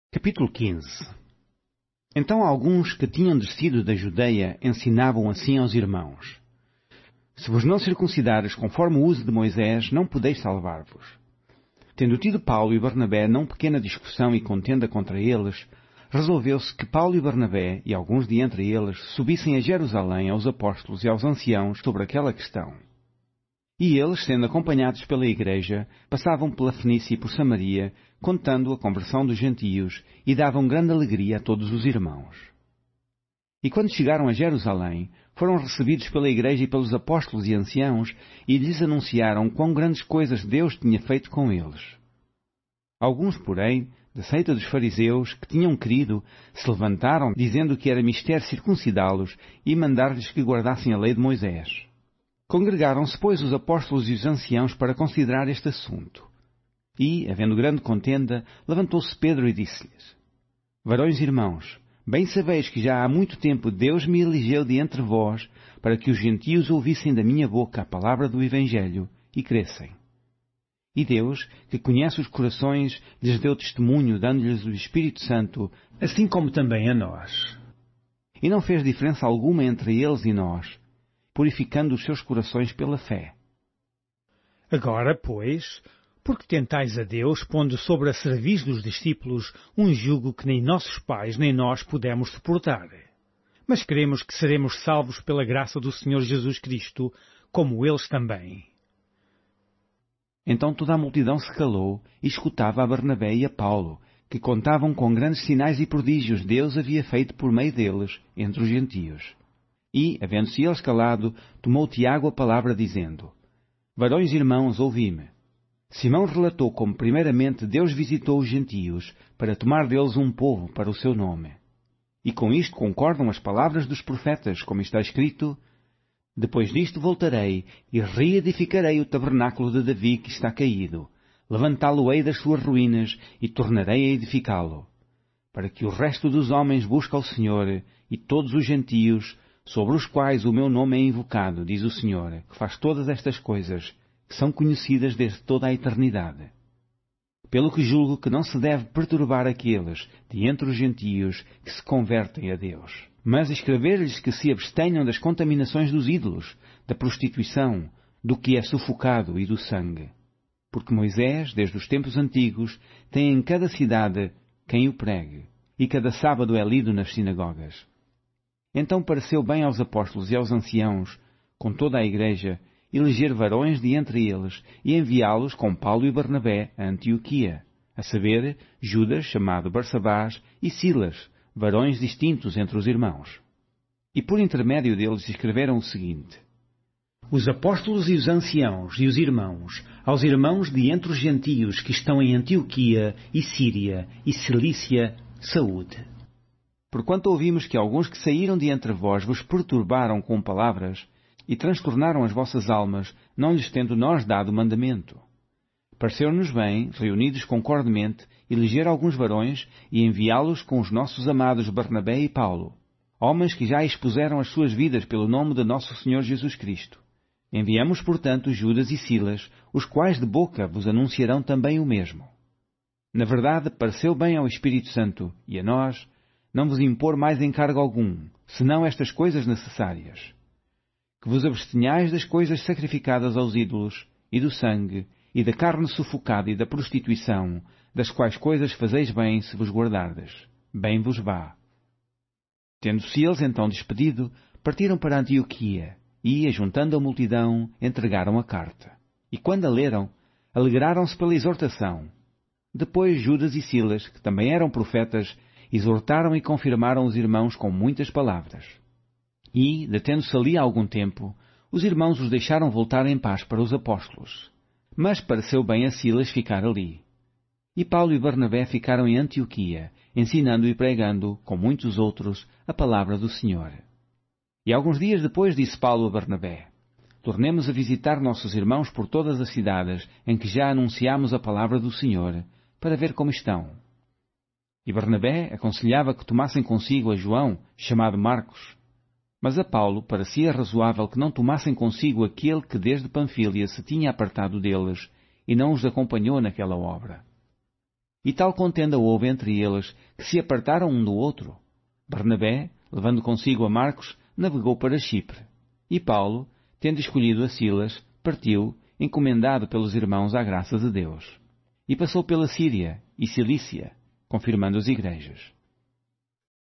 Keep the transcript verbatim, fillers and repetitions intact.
Capítulo quinze. Então alguns que tinham descido da Judeia ensinavam assim aos irmãos: Se vos não circuncidares conforme o uso de Moisés, não podeis salvar-vos. Tendo tido Paulo e Barnabé não pequena discussão e contenda contra eles, resolveu-se que Paulo e Barnabé, e alguns de entre eles, subissem a Jerusalém aos apóstolos e aos anciãos sobre aquela questão. E eles, sendo acompanhados pela igreja, passavam pela Fenícia e por Samaria, contando a conversão dos gentios, e davam grande alegria a todos os irmãos. E quando chegaram a Jerusalém, foram recebidos pela igreja e pelos apóstolos e anciãos, e lhes anunciaram quão grandes coisas Deus tinha feito com eles. Alguns, porém, da seita dos fariseus, que tinham crido, se levantaram, dizendo que era mister circuncidá-los e mandar-lhes que guardassem a lei de Moisés. Congregaram-se, pois, os apóstolos e os anciãos para considerar este assunto. E, havendo grande contenda, levantou-se Pedro e disse-lhes: Varões irmãos, bem sabeis que já há muito tempo Deus me elegeu de entre vós para que os gentios ouvissem da minha boca a palavra do Evangelho e crescem. E Deus, que conhece os corações, lhes deu testemunho, dando-lhes o Espírito Santo, assim como também a nós. E não fez diferença alguma entre eles e nós, purificando os seus corações pela fé. Agora, pois, porque tentais a Deus, pondo sobre a cerviz dos discípulos um jugo que nem nossos pais nem nós pudemos suportar? Mas cremos que seremos salvos pela graça do Senhor Jesus Cristo, como eles também. Então toda a multidão se calou e escutava a Barnabé e a Paulo, que contavam com grandes sinais e prodígios Deus havia feito por meio deles entre os gentios. E, havendo-se eles calado, tomou Tiago a palavra, dizendo: Varões irmãos, ouvi-me. Simão relatou como primeiramente Deus visitou os gentios, para tomar deles um povo para o seu nome. E com isto concordam as palavras dos profetas, como está escrito: Depois disto voltarei, e reedificarei o tabernáculo de Davi que está caído, levantá-lo-ei das suas ruínas, e tornarei a edificá-lo, para que o resto dos homens busque ao Senhor, e todos os gentios, sobre os quais o meu nome é invocado, diz o Senhor, que faz todas estas coisas, que são conhecidas desde toda a eternidade. Pelo que julgo que não se deve perturbar aqueles, de entre os gentios, que se convertem a Deus, mas escrever-lhes que se abstenham das contaminações dos ídolos, da prostituição, do que é sufocado e do sangue. Porque Moisés, desde os tempos antigos, tem em cada cidade quem o pregue, e cada sábado é lido nas sinagogas. Então pareceu bem aos apóstolos e aos anciãos, com toda a igreja, eleger varões de entre eles e enviá-los com Paulo e Barnabé a Antioquia, a saber, Judas, chamado Barsabás, e Silas, varões distintos entre os irmãos. E por intermédio deles escreveram o seguinte: Os apóstolos e os anciãos e os irmãos, aos irmãos de entre os gentios que estão em Antioquia e Síria e Cilícia, saúde. Porquanto ouvimos que alguns que saíram de entre vós vos perturbaram com palavras e transtornaram as vossas almas, não lhes tendo nós dado mandamento. Pareceu-nos bem, reunidos concordemente, eleger alguns varões e enviá-los com os nossos amados Barnabé e Paulo, homens que já expuseram as suas vidas pelo nome de nosso Senhor Jesus Cristo. Enviamos, portanto, Judas e Silas, os quais de boca vos anunciarão também o mesmo. Na verdade, pareceu bem ao Espírito Santo, e a nós, não vos impor mais encargo algum, senão estas coisas necessárias: que vos abstenhais das coisas sacrificadas aos ídolos, e do sangue, e da carne sufocada e da prostituição, das quais coisas fazeis bem se vos guardardes. Bem vos vá. Tendo-se eles então despedido, partiram para Antioquia, e, ajuntando a multidão, entregaram a carta. E quando a leram, alegraram-se pela exortação. Depois Judas e Silas, que também eram profetas, exortaram e confirmaram os irmãos com muitas palavras. E, detendo-se ali algum tempo, os irmãos os deixaram voltar em paz para os apóstolos. Mas pareceu bem a Silas ficar ali. E Paulo e Barnabé ficaram em Antioquia, ensinando e pregando, com muitos outros, a palavra do Senhor. E alguns dias depois disse Paulo a Barnabé: Tornemos a visitar nossos irmãos por todas as cidades em que já anunciamos a palavra do Senhor, para ver como estão. E Barnabé aconselhava que tomassem consigo a João, chamado Marcos. Mas a Paulo parecia razoável que não tomassem consigo aquele que desde Panfília se tinha apartado deles e não os acompanhou naquela obra. E tal contenda houve entre eles, que se apartaram um do outro. Barnabé, levando consigo a Marcos, navegou para Chipre. E Paulo, tendo escolhido a Silas, partiu, encomendado pelos irmãos à graça de Deus. E passou pela Síria e Cilícia, confirmando as igrejas.